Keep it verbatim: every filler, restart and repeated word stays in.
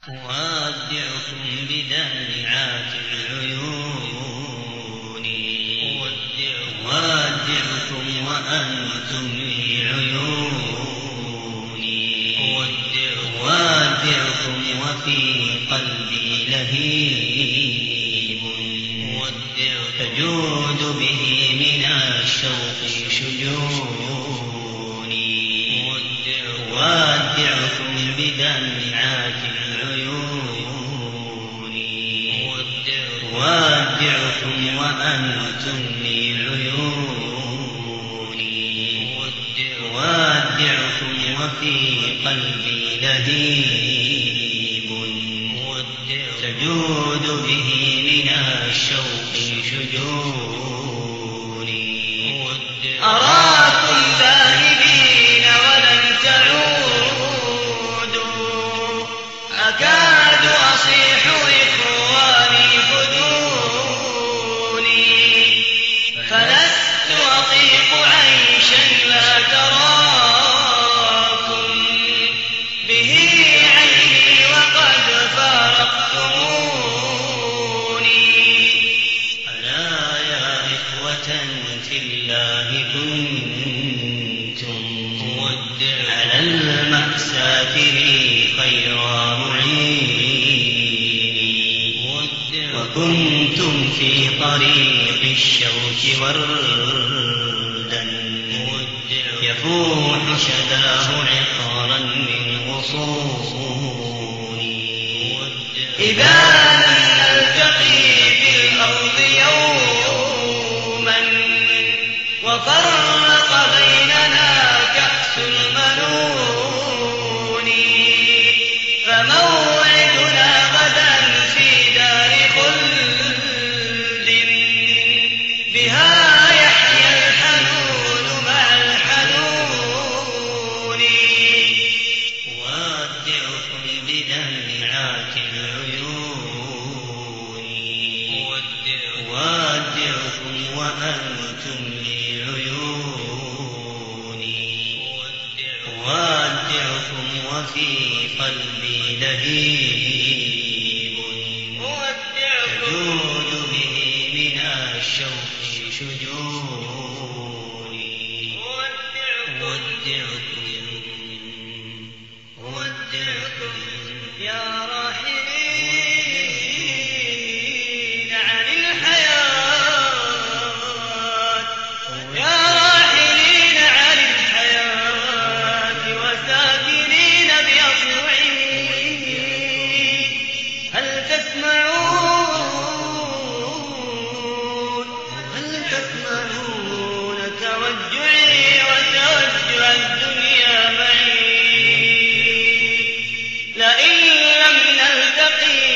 أودعكم بدمعات العيون أودعكم وأنتم لي عيوني أودعكم وفي قلبي لهيب تجود به من الشوق شجوني أودعكم بدمعات العيون أودعكم وأنتم لي عيوني أودعكم وفي قلبي لهيب تجود به من الشوق شجوني أراكم ذاهبين ولن تعودوا أكاد أصيح إخواني خذوني فلست أطيق عيشا لا تراكم به عيني وقد فارقتموني ألا يا إخوة في الله كنتم على المأساة لي خير معيني وكنتم في طريق الشوك وردا يفوح شداه عقارا من غصوني إذا لم نلتقي في الأرض يوما وفرق بيننا كأس المنون فموعدنا غدا في دار خلد بها يحيى الحنون مع الحنون أودعكم بدمعات العيون أودعكم وأنتم لي عيوني أودعكم وفي قلبي لهيب تجود به من الشوق شجوني أودعكم أودعكم يا راحلين عن الحياة يا راحلين عن الحياة وساكنين بأضلعي هل تسمعون هل تسمعون توجعي وتوجع الدنيا معي لئن لم نلتقي